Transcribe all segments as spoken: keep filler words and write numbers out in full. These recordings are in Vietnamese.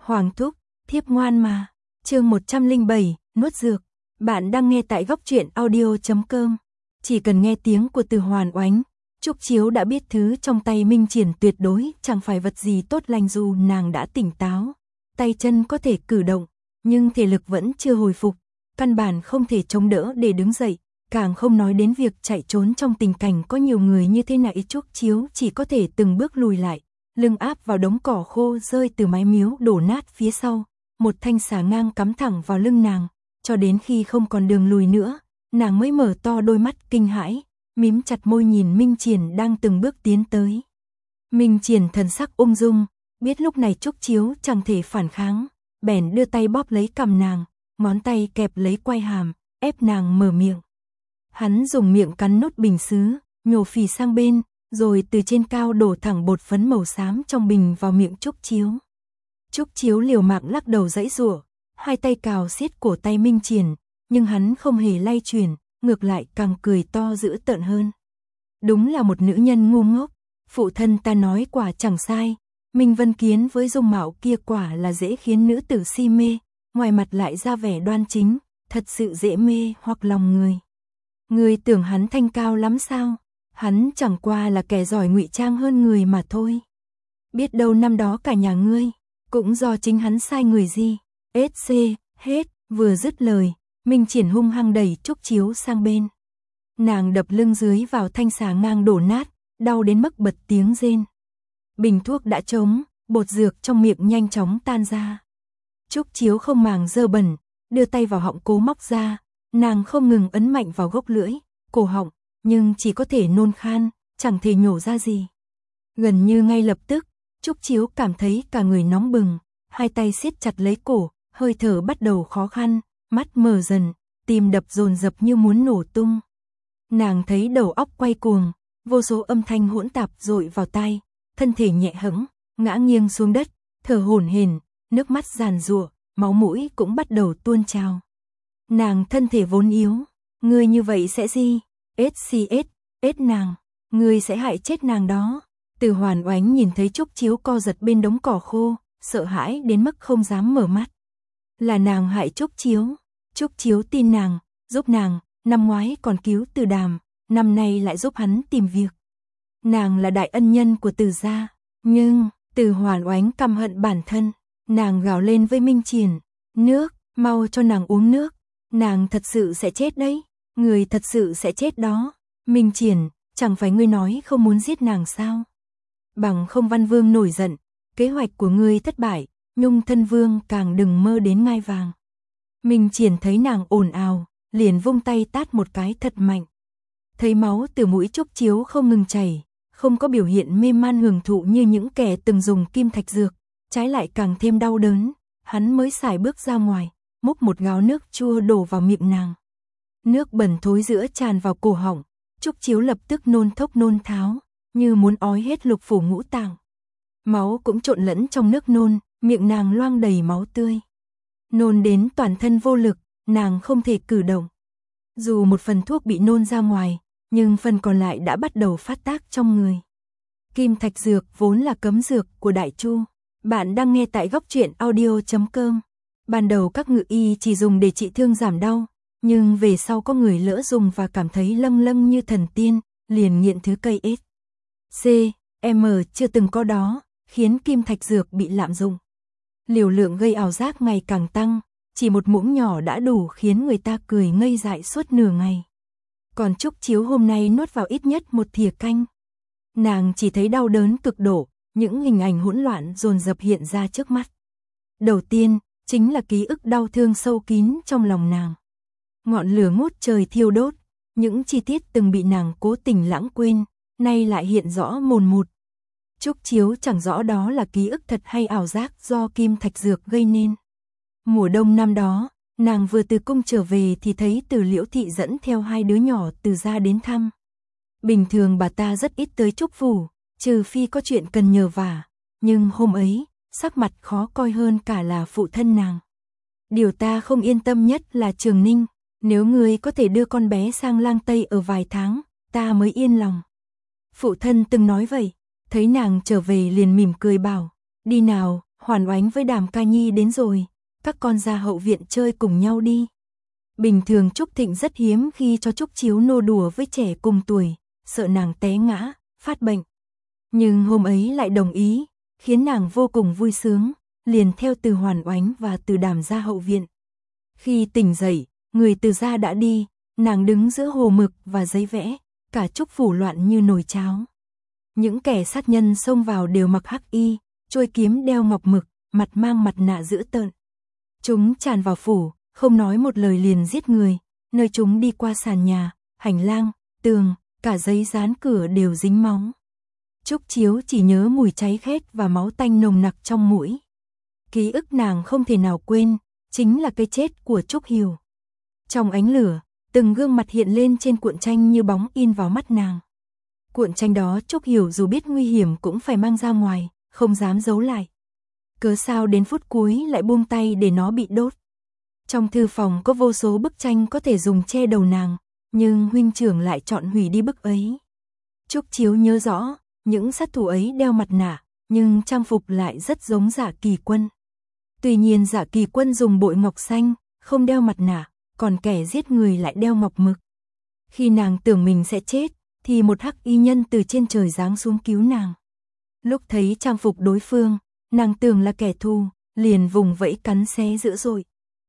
Hoàng thúc, thiếp ngoan mà. Chương một trăm lẻ bảy, nuốt dược. Bạn đang nghe tại góc truyện audio chấm com. Chỉ cần nghe tiếng của Từ Hoàn Oánh, Trúc Chiếu đã biết thứ trong tay Minh Triển tuyệt đối chẳng phải vật gì tốt lành. Dù nàng đã tỉnh táo, tay chân có thể cử động, nhưng thể lực vẫn chưa hồi phục, căn bản không thể chống đỡ để đứng dậy, càng không nói đến việc chạy trốn trong tình cảnh có nhiều người như thế này. Trúc Chiếu chỉ có thể từng bước lùi lại, lưng áp vào đống cỏ khô rơi từ mái miếu đổ nát phía sau, một thanh xà ngang cắm thẳng vào lưng nàng, cho đến khi không còn đường lùi nữa, nàng mới mở to đôi mắt kinh hãi, mím chặt môi nhìn Minh Triển đang từng bước tiến tới. Minh Triển thần sắc ung dung, biết lúc này Trúc Chiếu chẳng thể phản kháng, bèn đưa tay bóp lấy cằm nàng, ngón tay kẹp lấy quai hàm, ép nàng mở miệng. Hắn dùng miệng cắn nốt bình sứ, nhổ phì sang bên, rồi từ trên cao đổ thẳng bột phấn màu xám trong bình vào miệng Trúc Chiếu. Trúc Chiếu liều mạng lắc đầu giãy giụa, hai tay cào siết cổ tay Minh Triển, nhưng hắn không hề lay chuyển, ngược lại càng cười to dữ tợn hơn. Đúng là một nữ nhân ngu ngốc, phụ thân ta nói quả chẳng sai, Minh Vân Kiến với dung mạo kia quả là dễ khiến nữ tử si mê, ngoài mặt lại ra vẻ đoan chính, thật sự dễ mê hoặc lòng người. Ngươi tưởng hắn thanh cao lắm sao? Hắn chẳng qua là kẻ giỏi ngụy trang hơn người mà thôi. Biết đâu năm đó cả nhà ngươi cũng do chính hắn sai người gì. ét xê, hết, vừa dứt lời, Minh Triển hung hăng đẩy Trúc Chiếu sang bên. Nàng đập lưng dưới vào thanh xà ngang đổ nát, đau đến mức bật tiếng rên. Bình thuốc đã trống, bột dược trong miệng nhanh chóng tan ra. Trúc Chiếu không màng dơ bẩn, đưa tay vào họng cố móc ra, nàng không ngừng ấn mạnh vào gốc lưỡi, cổ họng, nhưng chỉ có thể nôn khan, chẳng thể nhổ ra gì. Gần như ngay lập tức, Trúc Chiếu cảm thấy cả người nóng bừng, hai tay siết chặt lấy cổ, hơi thở bắt đầu khó khăn, mắt mờ dần, tim đập dồn dập như muốn nổ tung. Nàng thấy đầu óc quay cuồng, vô số âm thanh hỗn tạp dội vào tai, thân thể nhẹ hẫng, ngã nghiêng xuống đất, thở hổn hển, nước mắt giàn giụa, máu mũi cũng bắt đầu tuôn trào. Nàng thân thể vốn yếu, ngươi như vậy sẽ gì? ét xê ét, ét nàng, ngươi sẽ hại chết nàng đó. Từ Hoàn Oánh nhìn thấy Trúc Chiếu co giật bên đống cỏ khô, sợ hãi đến mức không dám mở mắt. Là nàng hại Trúc Chiếu, Trúc Chiếu tin nàng, giúp nàng, năm ngoái còn cứu Từ Đàm, năm nay lại giúp hắn tìm việc. Nàng là đại ân nhân của Từ gia, nhưng Từ Hoàn Oánh căm hận bản thân, nàng gào lên với Minh Triển, nước, mau cho nàng uống nước, nàng thật sự sẽ chết đấy, người thật sự sẽ chết đó. Minh Triển, chẳng phải ngươi nói không muốn giết nàng sao? Bằng không Văn Vương nổi giận, kế hoạch của ngươi thất bại, Nhung Thân Vương càng đừng mơ đến ngai vàng. Minh Triển thấy nàng ồn ào, liền vung tay tát một cái thật mạnh. Thấy máu từ mũi Trúc Chiếu không ngừng chảy, không có biểu hiện mê man hưởng thụ như những kẻ từng dùng kim thạch dược, trái lại càng thêm đau đớn, hắn mới xài bước ra ngoài, múc một gáo nước chua đổ vào miệng nàng. Nước bẩn thối giữa tràn vào cổ họng, Trúc Chiếu lập tức nôn thốc nôn tháo, như muốn ói hết lục phủ ngũ tạng. Máu cũng trộn lẫn trong nước nôn, miệng nàng loang đầy máu tươi. Nôn đến toàn thân vô lực, nàng không thể cử động. Dù một phần thuốc bị nôn ra ngoài, nhưng phần còn lại đã bắt đầu phát tác trong người. Kim thạch dược vốn là cấm dược của Đại Chu. Bạn đang nghe tại góc truyện audio chấm com. Ban đầu các ngự y chỉ dùng để trị thương giảm đau, nhưng về sau có người lỡ dùng và cảm thấy lâng lâng như thần tiên, liền nghiện thứ cây ét xê em chưa từng có đó, khiến kim thạch dược bị lạm dụng. Liều lượng gây ảo giác ngày càng tăng, chỉ một muỗng nhỏ đã đủ khiến người ta cười ngây dại suốt nửa ngày. Còn Trúc Chiếu hôm nay nuốt vào ít nhất một thìa canh. Nàng chỉ thấy đau đớn cực độ, những hình ảnh hỗn loạn dồn dập hiện ra trước mắt. Đầu tiên, chính là ký ức đau thương sâu kín trong lòng nàng. Ngọn lửa ngút trời thiêu đốt, những chi tiết từng bị nàng cố tình lãng quên, nay lại hiện rõ mồn một. Trúc Chiếu chẳng rõ đó là ký ức thật hay ảo giác do kim thạch dược gây nên. Mùa đông năm đó, nàng vừa từ cung trở về thì thấy Từ Liễu thị dẫn theo hai đứa nhỏ Từ gia đến thăm. Bình thường bà ta rất ít tới Trúc phủ, trừ phi có chuyện cần nhờ vả, nhưng hôm ấy, sắc mặt khó coi hơn cả là phụ thân nàng. Điều ta không yên tâm nhất là Trường Ninh, nếu ngươi có thể đưa con bé sang Lang Tây ở vài tháng, ta mới yên lòng. Phụ thân từng nói vậy, thấy nàng trở về liền mỉm cười bảo, đi nào, Hoàn Oánh với Đàm Ca Nhi đến rồi, các con ra hậu viện chơi cùng nhau đi. Bình thường Trúc Thịnh rất hiếm khi cho Trúc Chiếu nô đùa với trẻ cùng tuổi, sợ nàng té ngã, phát bệnh. Nhưng hôm ấy lại đồng ý, khiến nàng vô cùng vui sướng, liền theo Từ Hoàn Oánh và Từ Đàm ra hậu viện. Khi tỉnh dậy, người Từ gia đã đi, nàng đứng giữa hồ mực và giấy vẽ, cả Trúc phủ loạn như nồi cháo. Những kẻ sát nhân xông vào đều mặc hắc y, trôi kiếm đeo ngọc mực, mặt mang mặt nạ dữ tợn. Chúng tràn vào phủ, không nói một lời liền giết người, nơi chúng đi qua sàn nhà, hành lang, tường, cả giấy dán cửa đều dính máu. Trúc Chiếu chỉ nhớ mùi cháy khét và máu tanh nồng nặc trong mũi. Ký ức nàng không thể nào quên, chính là cái chết của Trúc Hiểu. Trong ánh lửa, từng gương mặt hiện lên trên cuộn tranh như bóng in vào mắt nàng. Cuộn tranh đó Trúc Hiểu dù biết nguy hiểm cũng phải mang ra ngoài, không dám giấu lại. Cớ sao đến phút cuối lại buông tay để nó bị đốt. Trong thư phòng có vô số bức tranh có thể dùng che đầu nàng, nhưng huynh trưởng lại chọn hủy đi bức ấy. Trúc Chiếu nhớ rõ, những sát thủ ấy đeo mặt nạ, nhưng trang phục lại rất giống Dạ Kỳ Quân. Tuy nhiên Dạ Kỳ Quân dùng bội ngọc xanh, không đeo mặt nạ, còn kẻ giết người lại đeo ngọc mực. Khi nàng tưởng mình sẽ chết, thì một hắc y nhân từ trên trời giáng xuống cứu nàng. Lúc thấy trang phục đối phương, nàng tưởng là kẻ thù, liền vùng vẫy cắn xé dữ dội.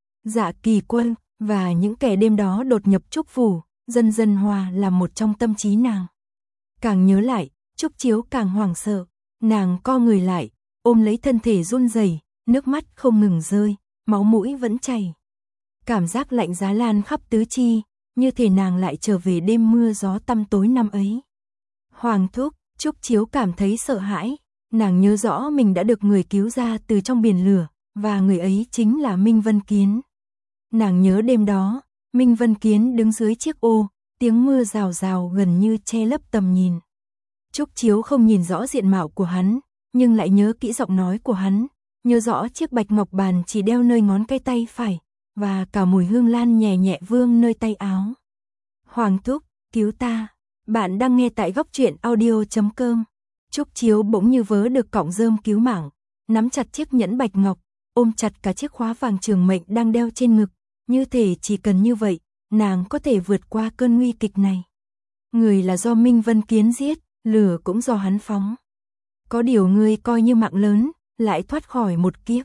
Dạ Kỳ Quân và những kẻ đêm đó đột nhập Trúc phủ, dần dần hòa làm một trong tâm trí nàng. Càng nhớ lại, Trúc Chiếu càng hoảng sợ, nàng co người lại, ôm lấy thân thể run rẩy, nước mắt không ngừng rơi, máu mũi vẫn chảy. Cảm giác lạnh giá lan khắp tứ chi, như thể nàng lại trở về đêm mưa gió tăm tối năm ấy. Hoàng thúc, Trúc Chiếu cảm thấy sợ hãi, nàng nhớ rõ mình đã được người cứu ra từ trong biển lửa, và người ấy chính là Minh Vân Kiến. Nàng nhớ đêm đó, Minh Vân Kiến đứng dưới chiếc ô, tiếng mưa rào rào gần như che lấp tầm nhìn. Trúc Chiếu không nhìn rõ diện mạo của hắn, nhưng lại nhớ kỹ giọng nói của hắn, nhớ rõ chiếc bạch ngọc bàn chỉ đeo nơi ngón cái tay phải, và cả mùi hương lan nhẹ nhẹ vương nơi tay áo. Hoàng thúc, cứu ta. Bạn đang nghe tại góc truyện audio chấm com. Trúc Chiếu bỗng như vớ được cọng rơm cứu mạng, nắm chặt chiếc nhẫn bạch ngọc, ôm chặt cả chiếc khóa vàng trường mệnh đang đeo trên ngực, như thể chỉ cần như vậy, nàng có thể vượt qua cơn nguy kịch này. Người là do Minh Vân Kiến giết, lửa cũng do hắn phóng. Có điều ngươi coi như mạng lớn, lại thoát khỏi một kiếp.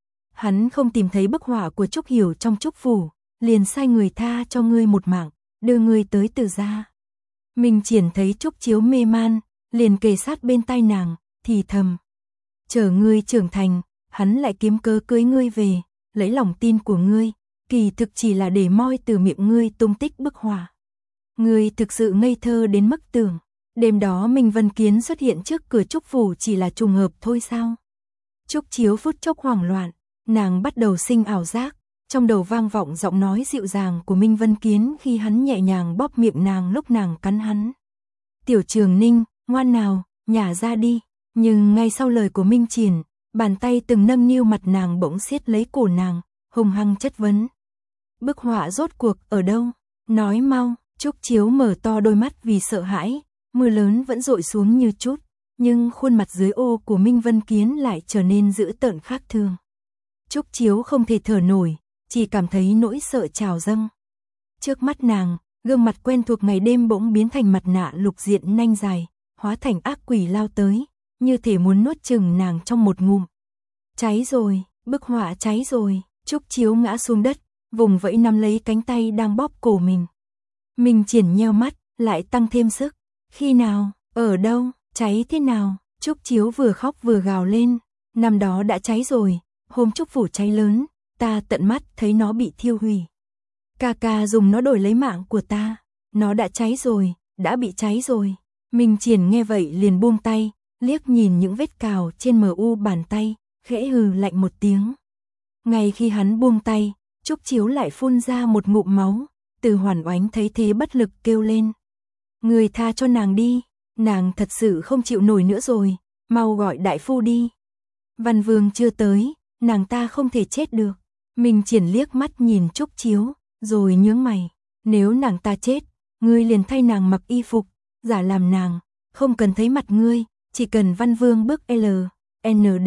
Hắn không tìm thấy bức họa của Trúc Hiểu trong Trúc phủ, liền sai người tha cho ngươi một mạng, đưa ngươi tới Từ gia. Minh Triển thấy Trúc Chiếu mê man, liền kề sát bên tai nàng, thì thầm: chờ ngươi trưởng thành, hắn lại kiếm cớ cưới ngươi về, lấy lòng tin của ngươi, kỳ thực chỉ là để moi từ miệng ngươi tung tích bức họa. Ngươi thực sự ngây thơ đến mức tưởng, đêm đó Minh Vân Kiến xuất hiện trước cửa Trúc phủ chỉ là trùng hợp thôi sao? Trúc Chiếu phút chốc hoảng loạn, nàng bắt đầu sinh ảo giác, trong đầu vang vọng giọng nói dịu dàng của Minh Vân Kiến khi hắn nhẹ nhàng bóp miệng nàng lúc nàng cắn hắn. Tiểu Trường Ninh, ngoan nào, nhả ra đi. Nhưng ngay sau lời của Minh Triển, bàn tay từng nâng niu mặt nàng bỗng siết lấy cổ nàng, hung hăng chất vấn. Bức họa rốt cuộc ở đâu? Nói mau. Trúc Chiếu mở to đôi mắt vì sợ hãi, mưa lớn vẫn dội xuống như chút, nhưng khuôn mặt dưới ô của Minh Vân Kiến lại trở nên dữ tợn khác thường. Trúc Chiếu không thể thở nổi, chỉ cảm thấy nỗi sợ trào dâng. Trước mắt nàng, gương mặt quen thuộc ngày đêm bỗng biến thành mặt nạ lục diện nanh dài, hóa thành ác quỷ lao tới, như thể muốn nuốt chửng nàng trong một ngụm. Cháy rồi, bức họa cháy rồi. Trúc Chiếu ngã xuống đất, vùng vẫy nắm lấy cánh tay đang bóp cổ mình. Minh Triển nheo mắt, lại tăng thêm sức. Khi nào, ở đâu, cháy thế nào? Trúc Chiếu vừa khóc vừa gào lên. Năm đó đã cháy rồi, hôm Trúc phủ cháy lớn, ta tận mắt thấy nó bị thiêu hủy. Ca ca dùng nó đổi lấy mạng của ta. Nó đã cháy rồi, đã bị cháy rồi. Minh Triển nghe vậy liền buông tay, liếc nhìn những vết cào trên mờ u bàn tay, khẽ hừ lạnh một tiếng. Ngay khi hắn buông tay, Trúc Chiếu lại phun ra một ngụm máu. Từ Hoàn Oánh thấy thế bất lực kêu lên. Người tha cho nàng đi, nàng thật sự không chịu nổi nữa rồi, mau gọi đại phu đi. Văn Vương chưa tới, nàng ta không thể chết được. Minh Triển liếc mắt nhìn Trúc Chiếu, rồi nhướng mày. Nếu nàng ta chết, ngươi liền thay nàng mặc y phục, giả làm nàng, không cần thấy mặt ngươi, chỉ cần Văn Vương bước L, N D,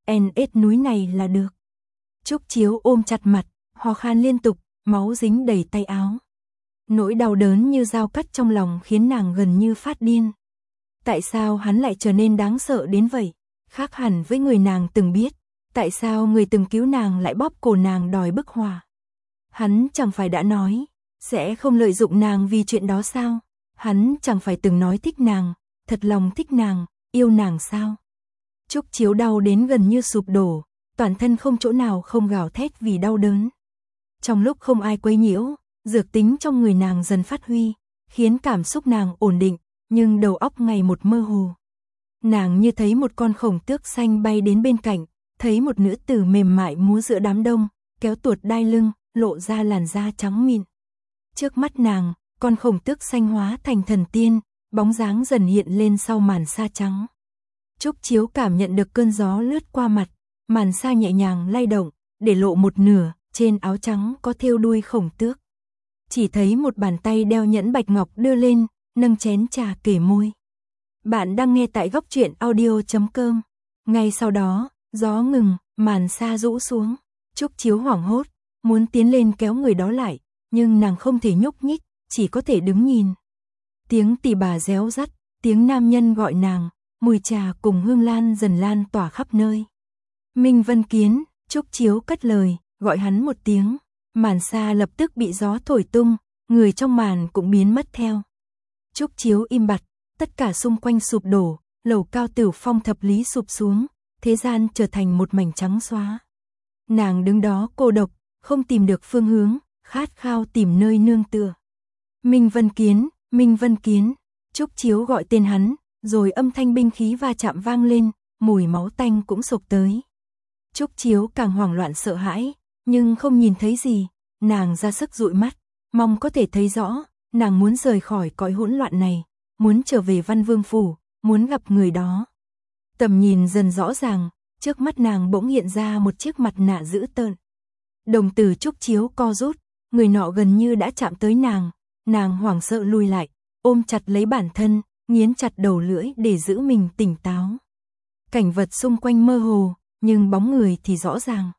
en ét núi này là được. Trúc Chiếu ôm chặt mặt, ho khan liên tục, máu dính đầy tay áo. Nỗi đau đớn như dao cắt trong lòng khiến nàng gần như phát điên. Tại sao hắn lại trở nên đáng sợ đến vậy? Khác hẳn với người nàng từng biết. Tại sao người từng cứu nàng lại bóp cổ nàng đòi bức hỏa? Hắn chẳng phải đã nói, sẽ không lợi dụng nàng vì chuyện đó sao? Hắn chẳng phải từng nói thích nàng, thật lòng thích nàng, yêu nàng sao? Trúc Chiếu đau đến gần như sụp đổ, toàn thân không chỗ nào không gào thét vì đau đớn. Trong lúc không ai quấy nhiễu, dược tính trong người nàng dần phát huy, khiến cảm xúc nàng ổn định, nhưng đầu óc ngày một mơ hồ. Nàng như thấy một con khổng tước xanh bay đến bên cạnh, thấy một nữ tử mềm mại múa giữa đám đông, kéo tuột đai lưng, lộ ra làn da trắng mịn. Trước mắt nàng, con khổng tước xanh hóa thành thần tiên, bóng dáng dần hiện lên sau màn sa trắng. Trúc Chiếu cảm nhận được cơn gió lướt qua mặt, màn sa nhẹ nhàng lay động, để lộ một nửa, trên áo trắng có thêu đuôi khổng tước. Chỉ thấy một bàn tay đeo nhẫn bạch ngọc đưa lên, nâng chén trà kể môi. Bạn đang nghe tại góc truyện audio chấm com. Ngay sau đó, gió ngừng, màn sa rũ xuống. Trúc Chiếu hoảng hốt, muốn tiến lên kéo người đó lại, nhưng nàng không thể nhúc nhích, chỉ có thể đứng nhìn. Tiếng tỳ bà réo rắt, tiếng nam nhân gọi nàng, mùi trà cùng hương lan dần lan tỏa khắp nơi. Minh Vân Kiến, Trúc Chiếu cất lời, gọi hắn một tiếng. Màn sa lập tức bị gió thổi tung, người trong màn cũng biến mất theo. Trúc Chiếu im bặt, tất cả xung quanh sụp đổ, lầu cao Tử Phong thập lý sụp xuống, thế gian trở thành một mảnh trắng xóa. Nàng đứng đó cô độc, không tìm được phương hướng, khát khao tìm nơi nương tựa. Minh Vân Kiến, Minh Vân Kiến, Trúc Chiếu gọi tên hắn, rồi âm thanh binh khí va chạm vang lên, mùi máu tanh cũng sộc tới. Trúc Chiếu càng hoảng loạn sợ hãi, nhưng không nhìn thấy gì, nàng ra sức dụi mắt, mong có thể thấy rõ, nàng muốn rời khỏi cõi hỗn loạn này, muốn trở về Văn Vương phủ, muốn gặp người đó. Tầm nhìn dần rõ ràng, trước mắt nàng bỗng hiện ra một chiếc mặt nạ dữ tợn. Đồng tử Trúc Chiếu co rút, người nọ gần như đã chạm tới nàng, nàng hoảng sợ lùi lại, ôm chặt lấy bản thân, nghiến chặt đầu lưỡi để giữ mình tỉnh táo. Cảnh vật xung quanh mơ hồ, nhưng bóng người thì rõ ràng.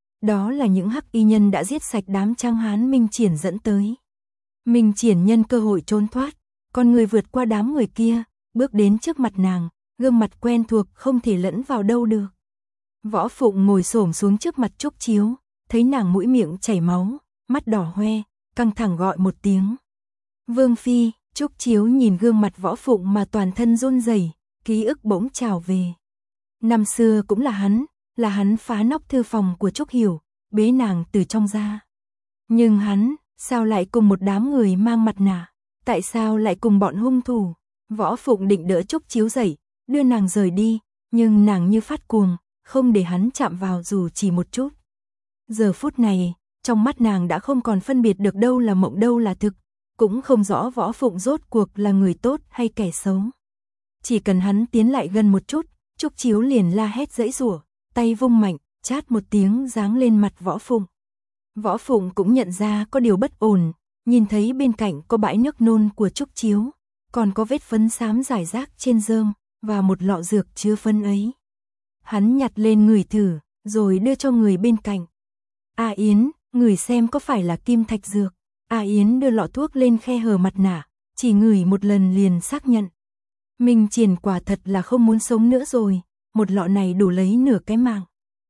Đó là những hắc y nhân đã giết sạch đám Trang Hán Minh Triển dẫn tới. Minh Triển nhân cơ hội trốn thoát, con người vượt qua đám người kia, bước đến trước mặt nàng, gương mặt quen thuộc không thể lẫn vào đâu được. Võ Phụng ngồi xổm xuống trước mặt Trúc Chiếu, thấy nàng mũi miệng chảy máu, mắt đỏ hoe, căng thẳng gọi một tiếng. Vương Phi, Trúc Chiếu nhìn gương mặt Võ Phụng mà toàn thân run rẩy, ký ức bỗng trào về. Năm xưa cũng là hắn, là hắn phá nóc thư phòng của Trúc Hiểu, bế nàng từ trong ra. Nhưng hắn, sao lại cùng một đám người mang mặt nạ? Tại sao lại cùng bọn hung thủ? Võ Phụng định đỡ Trúc Chiếu dậy, đưa nàng rời đi, nhưng nàng như phát cuồng, không để hắn chạm vào dù chỉ một chút. Giờ phút này, trong mắt nàng đã không còn phân biệt được đâu là mộng đâu là thực, cũng không rõ Võ Phụng rốt cuộc là người tốt hay kẻ xấu. Chỉ cần hắn tiến lại gần một chút, Trúc Chiếu liền la hét giãy giụa, tay vung mạnh, chát một tiếng giáng lên mặt Võ Phụng. Võ Phụng cũng nhận ra có điều bất ổn, nhìn thấy bên cạnh có bãi nước nôn của Trúc Chiếu, còn có vết phấn xám rải rác trên rơm, và một lọ dược chứa phấn ấy. Hắn nhặt lên ngửi thử, rồi đưa cho người bên cạnh. A Yến, ngửi xem có phải là kim thạch dược. A Yến đưa lọ thuốc lên khe hở mặt nạ, chỉ ngửi một lần liền xác nhận. Minh Triển quả thật là không muốn sống nữa rồi, một lọ này đủ lấy nửa cái mạng.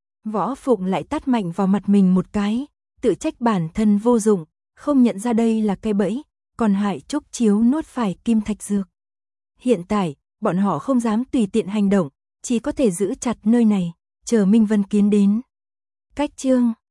Võ Phụng lại tát mạnh vào mặt mình một cái, tự trách bản thân vô dụng, không nhận ra đây là cái bẫy, còn hại Trúc Chiếu nuốt phải kim thạch dược. Hiện tại, bọn họ không dám tùy tiện hành động, chỉ có thể giữ chặt nơi này, chờ Minh Vân Kiến đến. Cách chương